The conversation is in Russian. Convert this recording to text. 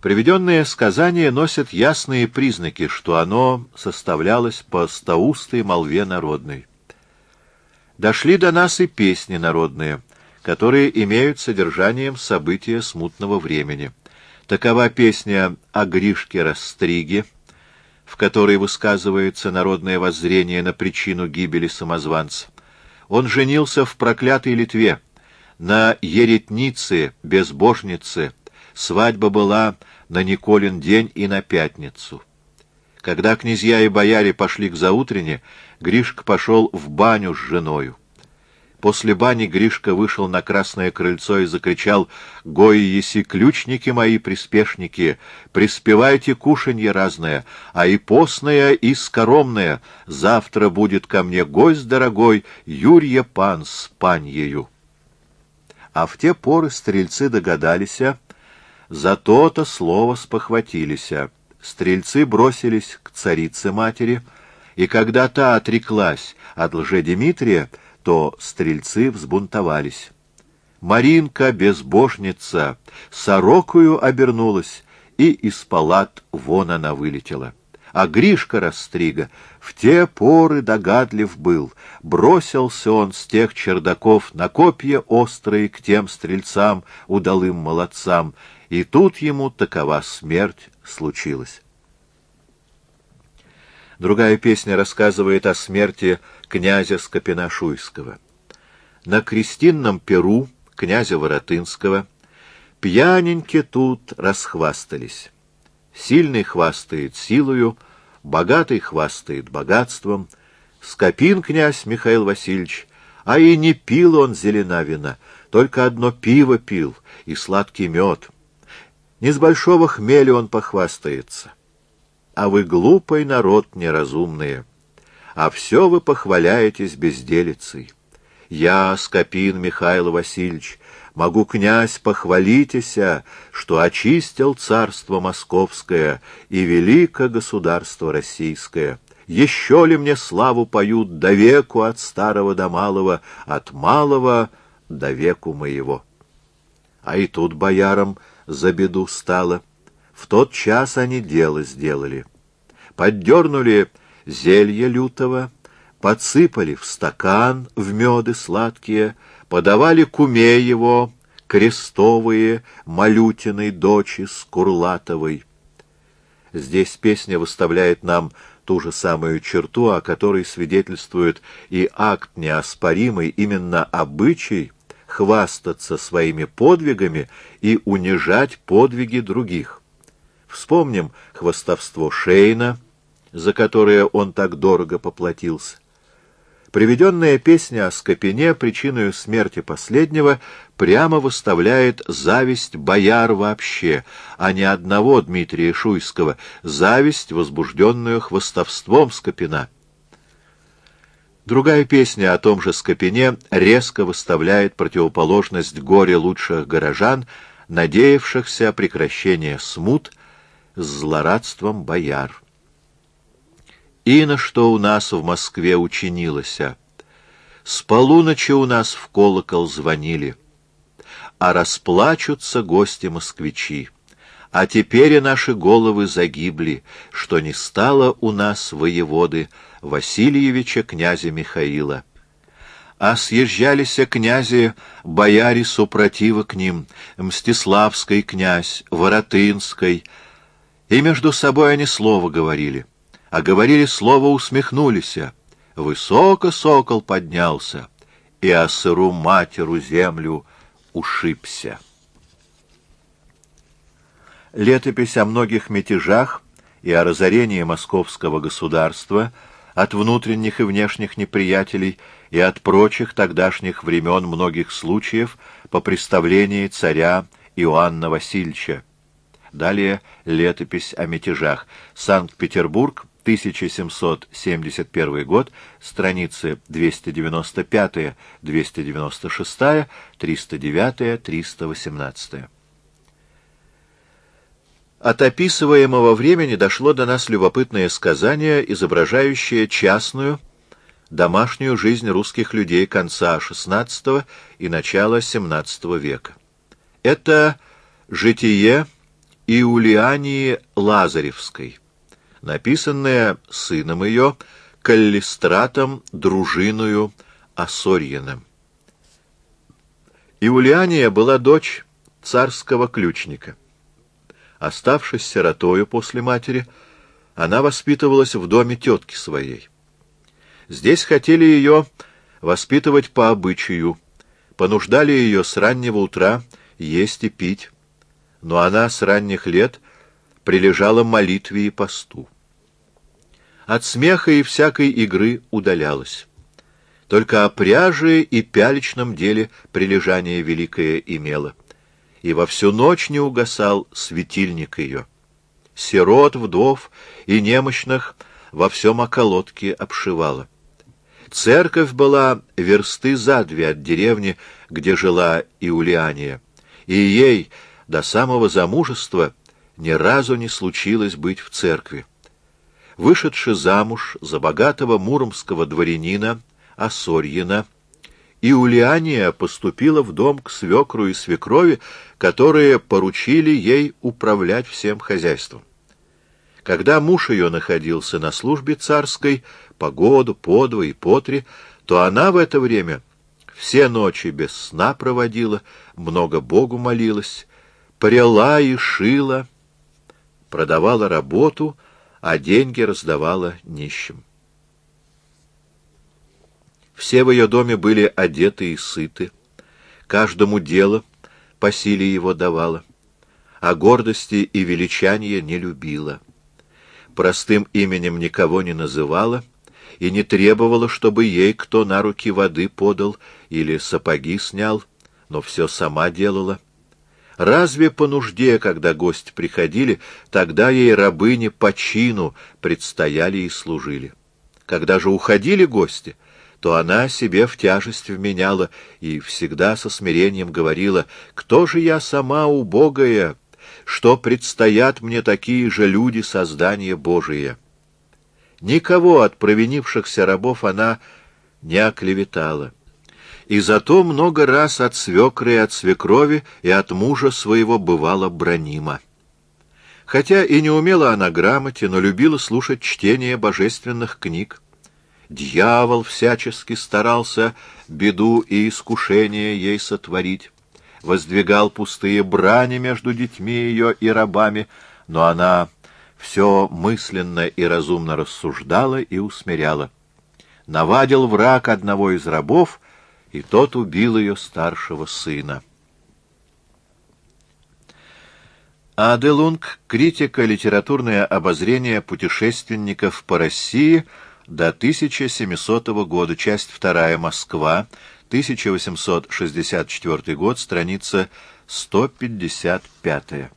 Приведенное сказание носит ясные признаки, что оно составлялось по стоустой молве народной. Дошли до нас и песни народные, которые имеют содержанием события смутного времени. Такова песня о Гришке-Растриге, в которой высказывается народное воззрение на причину гибели самозванца. Он женился в проклятой Литве, на еретнице, безбожнице. Свадьба была на Николин день и на пятницу. Когда князья и бояре пошли к заутрене, Гришка пошел в баню с женою. После бани Гришка вышел на красное крыльцо и закричал: «Гои еси ключники мои, приспешники, приспевайте кушанье разное, а и постное, и скоромное. Завтра будет ко мне гость дорогой, Юрья пан с паньею». А в те поры стрельцы догадались, за то-то слово спохватились. Стрельцы бросились к царице-матери, и когда та отреклась от лжедимитрия, то стрельцы взбунтовались. Маринка, безбожница, сорокою обернулась, и из палат вон она вылетела. А Гришка-Растрига в те поры догадлив был. Бросился он с тех чердаков на копья острые к тем стрельцам, удалым молодцам, и тут ему такова смерть случилась. Другая песня рассказывает о смерти князя Скопина-Шуйского. На крестинном перу князя Воротынского пьяненьки тут расхвастались. Сильный хвастает силою, богатый хвастает богатством. Скопин князь Михаил Васильевич, а и не пил он зелена вина, только одно пиво пил и сладкий мед. Не с большого хмеля он похвастается. А вы глупый народ неразумные, а все вы похваляетесь безделицей. Я, Скопин Михаил Васильевич, могу, князь, похвалитеся, что очистил царство московское и великое государство российское. Еще ли мне славу поют до веку от старого до малого, от малого до веку моего? А и тут боярам за беду стало. В тот час они дело сделали. Поддернули зелье лютого, подсыпали в стакан в меды сладкие, подавали куме его, крестовые, Малютиной дочи Скурлатовой. Здесь песня выставляет нам ту же самую черту, о которой свидетельствует и акт неоспоримый, именно обычай хвастаться своими подвигами и унижать подвиги других. Вспомним хвастовство Шейна, за которое он так дорого поплатился. Приведенная песня о Скопине причиною смерти последнего прямо выставляет зависть бояр вообще, а не одного Дмитрия Шуйского, зависть, возбужденную хвастовством Скопина. Другая песня о том же Скопине резко выставляет противоположность горе лучших горожан, надеявшихся прекращения смут, с злорадством бояр. И на что у нас в Москве учинилося? С полуночи у нас в колокол звонили, а расплачутся гости-москвичи. А теперь и наши головы загибли, что не стало у нас воеводы Васильевича князя Михаила. А съезжалися князи, бояре супротива к ним, Мстиславский князь, Воротынский, и между собой они слово говорили. А говорили слово, усмехнулись. Высоко сокол поднялся, и о сыру матеру землю ушибся. Летопись о многих мятежах и о разорении московского государства от внутренних и внешних неприятелей и от прочих тогдашних времен многих случаев по представлении царя Иоанна Васильевича. Далее летопись о мятежах. Санкт-Петербург, 1771 год, страницы 295, 296, 309, 318. От описываемого времени дошло до нас любопытное сказание, изображающее частную, домашнюю жизнь русских людей конца XVI и начала XVII века. Это житие Иулиании Лазаревской, написанное сыном ее Каллистратом дружиною Осорьиным. Иулиания была дочь царского ключника. Оставшись сиротою после матери, она воспитывалась в доме тетки своей. Здесь хотели ее воспитывать по обычаю, понуждали ее с раннего утра есть и пить, но она с ранних лет прилежала молитве и посту. От смеха и всякой игры удалялась. Только о пряже и пялечном деле прилежание великое имела, и во всю ночь не угасал светильник ее. Сирот, вдов и немощных во всем околотке обшивала. Церковь была версты за 2 от деревни, где жила Иулиания, и ей до самого замужества ни разу не случилось быть в церкви. Вышедши замуж за богатого муромского дворянина Осорьина, Иулиания поступила в дом к свекру и свекрови, которые поручили ей управлять всем хозяйством. Когда муж ее находился на службе царской по году, по 2 и по 3, то она в это время все ночи без сна проводила, много Богу молилась, пряла и шила, продавала работу, а деньги раздавала нищим. Все в ее доме были одеты и сыты, каждому дело по силе его давала, а гордости и величания не любила. Простым именем никого не называла и не требовала, чтобы ей кто на руки воды подал или сапоги снял, но все сама делала. Разве по нужде, когда гости приходили, тогда ей рабыни по чину предстояли и служили. Когда же уходили гости, то она себе в тяжесть вменяла и всегда со смирением говорила: «Кто же я сама убогая, что предстоят мне такие же люди создания Божие?» Никого от провинившихся рабов она не оклеветала. И зато много раз от свекры и от свекрови и от мужа своего бывала бранима. Хотя и не умела она грамоте, но любила слушать чтение божественных книг. Дьявол всячески старался беду и искушение ей сотворить, воздвигал пустые брани между детьми ее и рабами, но она все мысленно и разумно рассуждала и усмиряла. Навадил враг одного из рабов, и тот убил ее старшего сына. Аделунг. Критика. Литературное обозрение путешественников по России до 1700 года. Часть 2. Москва. 1864 год. Страница 155.